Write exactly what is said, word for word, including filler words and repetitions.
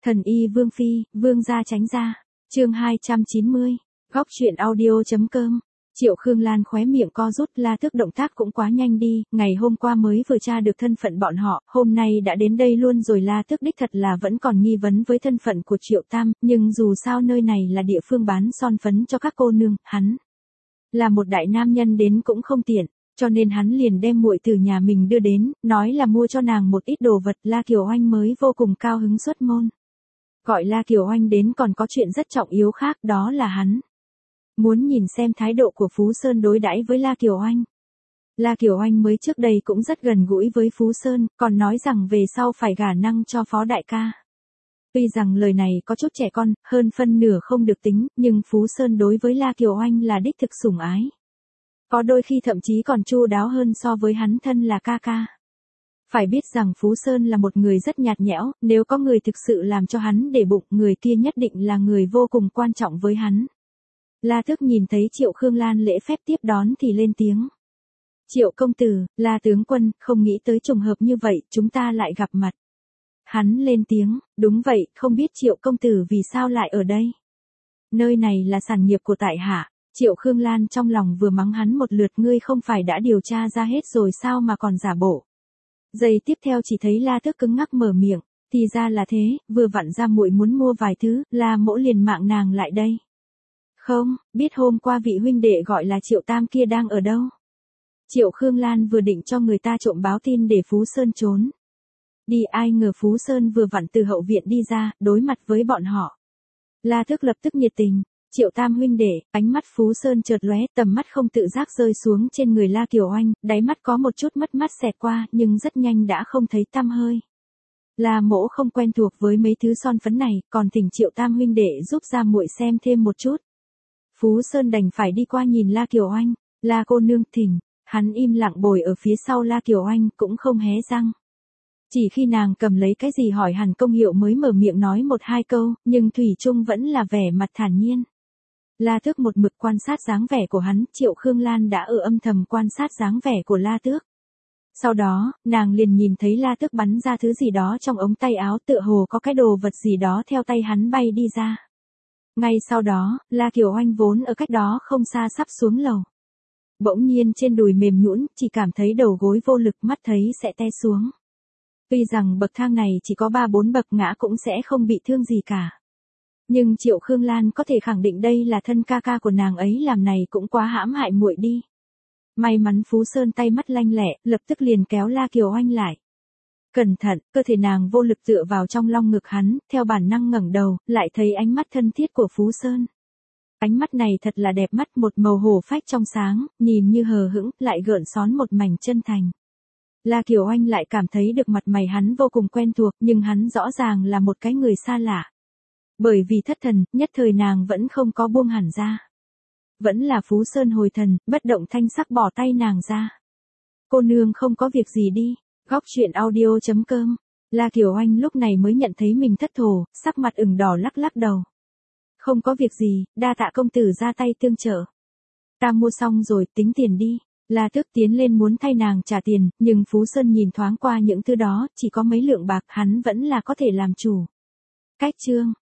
Thần y Vương Phi, Vương gia tránh ra. Chương hai trăm chín mươi. Góc truyện audio.com. Triệu Khương Lan khóe miệng co rút, La Tước động tác cũng quá nhanh đi, ngày hôm qua mới vừa tra được thân phận bọn họ, hôm nay đã đến đây luôn rồi. La Tước đích thật là vẫn còn nghi vấn với thân phận của Triệu Tam, nhưng dù sao nơi này là địa phương bán son phấn cho các cô nương, hắn là một đại nam nhân đến cũng không tiện, cho nên hắn liền đem muội từ nhà mình đưa đến, nói là mua cho nàng một ít đồ vật. La Kiều Oanh mới vô cùng cao hứng xuất môn. Gọi La Kiều Oanh đến còn có chuyện rất trọng yếu khác, đó là hắn muốn nhìn xem thái độ của Phú Sơn đối đãi với La Kiều Oanh. La Kiều Oanh mới trước đây cũng rất gần gũi với Phú Sơn, còn nói rằng về sau phải gả năng cho Phó đại ca. Tuy rằng lời này có chút trẻ con, hơn phân nửa không được tính, nhưng Phú Sơn đối với La Kiều Oanh là đích thực sủng ái. Có đôi khi thậm chí còn chu đáo hơn so với hắn thân là ca ca. Phải biết rằng Phú Sơn là một người rất nhạt nhẽo, nếu có người thực sự làm cho hắn để bụng, người kia nhất định là người vô cùng quan trọng với hắn. La Tước nhìn thấy Triệu Khương Lan lễ phép tiếp đón thì lên tiếng. Triệu công tử, La tướng quân, không nghĩ tới trùng hợp như vậy, chúng ta lại gặp mặt. Hắn lên tiếng, đúng vậy, không biết Triệu công tử vì sao lại ở đây. Nơi này là sản nghiệp của tại hạ. Triệu Khương Lan trong lòng vừa mắng hắn một lượt, ngươi không phải đã điều tra ra hết rồi sao mà còn giả bộ. Giây tiếp theo chỉ thấy La Tước cứng ngắc mở miệng, thì ra là thế, vừa vặn ra muội muốn mua vài thứ, La mỗ liền mạng nàng lại đây. Không, biết hôm qua vị huynh đệ gọi là Triệu Tam kia đang ở đâu. Triệu Khương Lan vừa định cho người ta trộm báo tin để Phú Sơn trốn đi, ai ngờ Phú Sơn vừa vặn từ hậu viện đi ra, đối mặt với bọn họ. La Tước lập tức nhiệt tình. Triệu Tam huynh đệ, ánh mắt Phú Sơn chợt lóe, tầm mắt không tự giác rơi xuống trên người La Kiều Oanh, đáy mắt có một chút mất mát xẹt qua, nhưng rất nhanh đã không thấy tăm hơi. La mỗ không quen thuộc với mấy thứ son phấn này, còn thỉnh Triệu Tam huynh đệ giúp ra muội xem thêm một chút. Phú Sơn đành phải đi qua nhìn La Kiều Oanh. La cô nương thỉnh. Hắn im lặng bồi ở phía sau La Kiều Oanh, cũng không hé răng. Chỉ khi nàng cầm lấy cái gì hỏi hẳn công hiệu mới mở miệng nói một hai câu, nhưng thủy chung vẫn là vẻ mặt thản nhiên. La Tước một mực quan sát dáng vẻ của hắn, Triệu Khương Lan đã ở âm thầm quan sát dáng vẻ của La Tước. Sau đó, nàng liền nhìn thấy La Tước bắn ra thứ gì đó trong ống tay áo, tựa hồ có cái đồ vật gì đó theo tay hắn bay đi ra. Ngay sau đó, La Kiều Oanh vốn ở cách đó không xa sắp xuống lầu. Bỗng nhiên trên đùi mềm nhũn, chỉ cảm thấy đầu gối vô lực, mắt thấy sẽ té xuống. Tuy rằng bậc thang này chỉ có ba bốn bậc, ngã cũng sẽ không bị thương gì cả. Nhưng Triệu Khương Lan có thể khẳng định đây là thân ca ca của nàng ấy làm, này cũng quá hãm hại muội đi. May mắn Phú Sơn tay mắt lanh lẹ, lập tức liền kéo La Kiều Oanh lại. Cẩn thận, cơ thể nàng vô lực tựa vào trong long ngực hắn, theo bản năng ngẩng đầu, lại thấy ánh mắt thân thiết của Phú Sơn. Ánh mắt này thật là đẹp mắt, một màu hổ phách trong sáng, nhìn như hờ hững, lại gợn xón một mảnh chân thành. La Kiều Oanh lại cảm thấy được mặt mày hắn vô cùng quen thuộc, nhưng hắn rõ ràng là một cái người xa lạ. Bởi vì thất thần, nhất thời nàng vẫn không có buông hẳn ra. Vẫn là Phú Sơn hồi thần, bất động thanh sắc bỏ tay nàng ra. Cô nương không có việc gì đi. Góc truyện audio.com. La Kiều Oanh lúc này mới nhận thấy mình thất thố, sắc mặt ửng đỏ lắc lắc đầu. Không có việc gì, đa tạ công tử ra tay tương trợ. Ta mua xong rồi, tính tiền đi. La Tước tiến lên muốn thay nàng trả tiền, nhưng Phú Sơn nhìn thoáng qua những thứ đó, chỉ có mấy lượng bạc, hắn vẫn là có thể làm chủ. Cách chương.